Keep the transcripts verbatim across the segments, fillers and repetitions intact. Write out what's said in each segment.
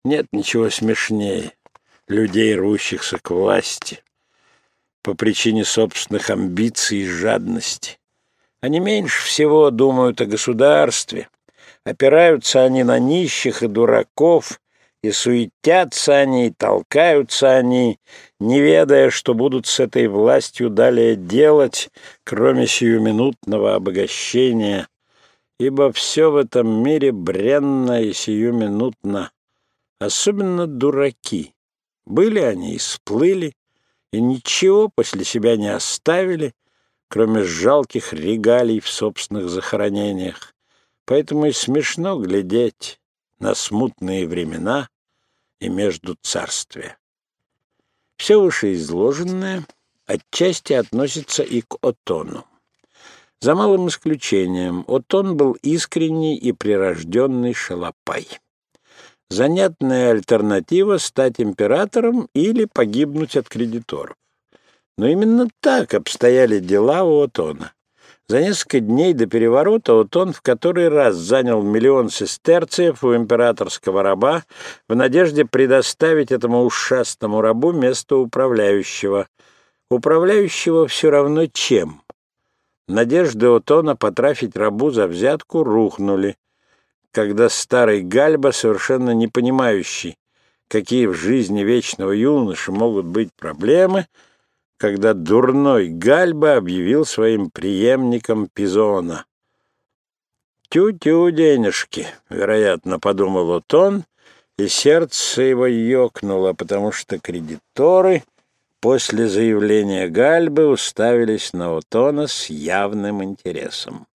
Нет ничего смешнее людей, рвущихся к власти по причине собственных амбиций и жадности. Они меньше всего думают о государстве, опираются они на нищих и дураков, и суетятся они, и толкаются они, не ведая, что будут с этой властью далее делать, кроме сиюминутного обогащения, ибо все в этом мире бренно и сиюминутно, особенно дураки. Были они и сплыли, и ничего после себя не оставили, кроме жалких регалий в собственных захоронениях. Поэтому и смешно глядеть на смутные времена и между царствия. Все вышеизложенное отчасти относится и к Отону. За малым исключением, Отон был искренний и прирожденный шалопай. Занятная альтернатива — стать императором или погибнуть от кредиторов. Но именно так обстояли дела у Отона. За несколько дней до переворота Отон в который раз занял миллион сестерциев у императорского раба в надежде предоставить этому ушастому рабу место управляющего. Управляющего все равно чем. Надежды Отона потрафить рабу за взятку рухнули, когда старый Гальба, совершенно не понимающий, какие в жизни вечного юноши могут быть проблемы, когда дурной Гальба объявил своим преемником Пизона. «Тю-тю, денежки», — вероятно, подумал Отон, и сердце его ёкнуло, потому что кредиторы после заявления Гальбы уставились на Отона с явным интересом.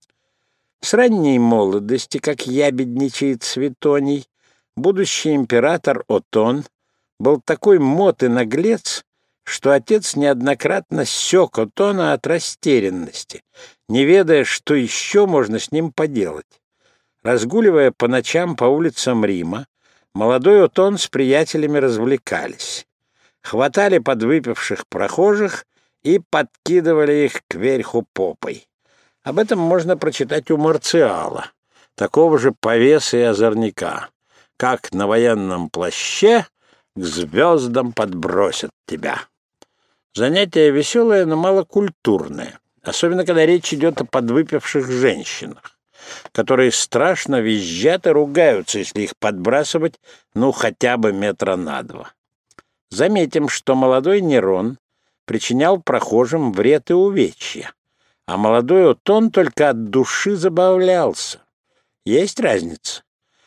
С ранней молодости, как ябедничает Светоний, будущий император Отон был такой мот и наглец, что отец неоднократно ссек Отона от растерянности, не ведая, что еще можно с ним поделать. Разгуливая по ночам по улицам Рима, молодой Отон с приятелями развлекались. Хватали подвыпивших прохожих и подкидывали их кверху попой. Об этом можно прочитать у Марциала, такого же повеса и озорника. Как на военном плаще к звездам подбросят тебя. Занятие веселое, но малокультурное, особенно когда речь идет о подвыпивших женщинах, которые страшно визжат и ругаются, если их подбрасывать, ну, хотя бы метра на два. Заметим, что молодой Нерон причинял прохожим вред и увечья, а молодой Отон только от души забавлялся. Есть разница.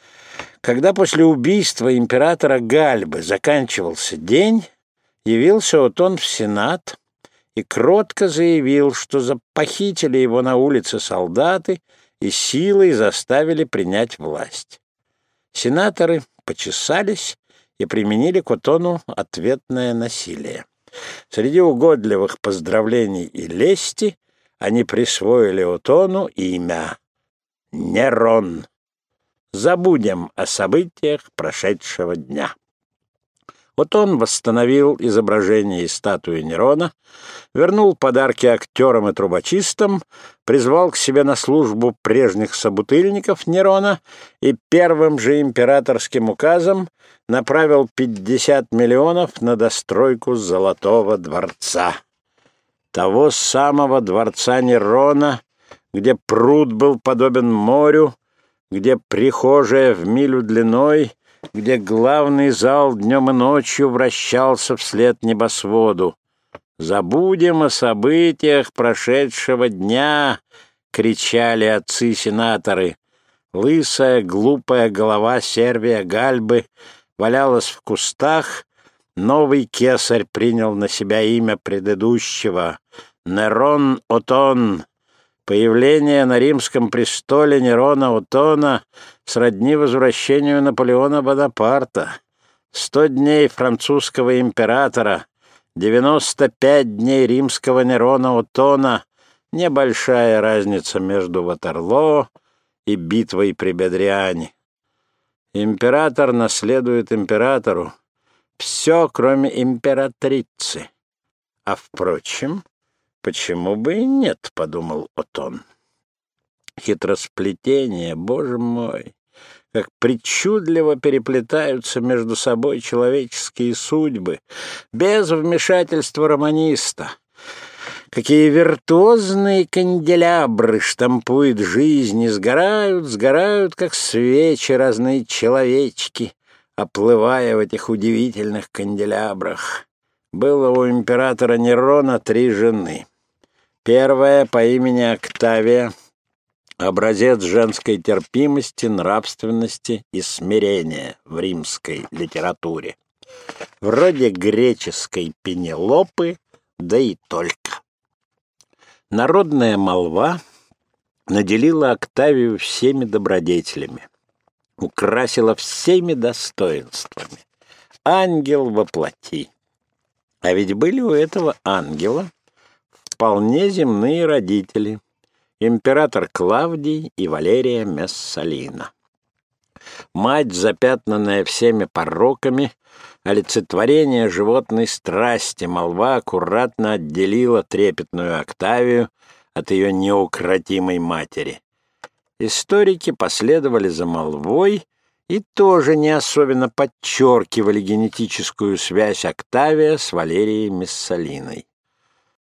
Когда после убийства императора Гальбы заканчивался день, явился Отон в Сенат и кротко заявил, что запохитили его на улице солдаты и силой заставили принять власть. Сенаторы почесались и применили к Отону ответное насилие. Среди угодливых поздравлений и лести они присвоили Отону имя Нерон. Забудем о событиях прошедшего дня. Отон восстановил изображение и статую Нерона, вернул подарки актерам и трубочистам, призвал к себе на службу прежних собутыльников Нерона и первым же императорским указом направил пятьдесят миллионов на достройку Золотого дворца. Того самого дворца Нерона, где пруд был подобен морю, где прихожая в милю длиной, где главный зал днем и ночью вращался вслед небосводу. «Забудем о событиях прошедшего дня!» — кричали отцы-сенаторы. Лысая, глупая голова Сервия Гальбы валялась в кустах. Новый кесарь принял на себя имя предыдущего — Нерон Отон. Появление на римском престоле Нерона Отона сродни возвращению Наполеона Бонапарта. Сто дней французского императора, девяносто пять дней римского Нерона Отона, небольшая разница между Ватерлоо и битвой при Бедриане. Император наследует императору все, кроме императрицы. А, впрочем, почему бы и нет, — подумал Отон. Хитросплетение, боже мой! как причудливо переплетаются между собой человеческие судьбы, без вмешательства романиста. Какие виртуозные канделябры штампует жизнь, и сгорают, сгорают, как свечи, разные человечки, оплывая в этих удивительных канделябрах. Было у императора Нерона три жены. Первая по имени Октавия, образец женской терпимости, нравственности и смирения в римской литературе. Вроде греческой Пенелопы, да и только. Народная молва наделила Октавию всеми добродетелями, украсила всеми достоинствами. Ангел во плоти. А ведь были у этого ангела вполне земные родители, император Клавдий и Валерия Мессалина. Мать, запятнанная всеми пороками, олицетворение животной страсти, молва аккуратно отделила трепетную Октавию от ее неукротимой матери. Историки последовали за молвой и тоже не особенно подчеркивали генетическую связь Октавия с Валерией Мессалиной.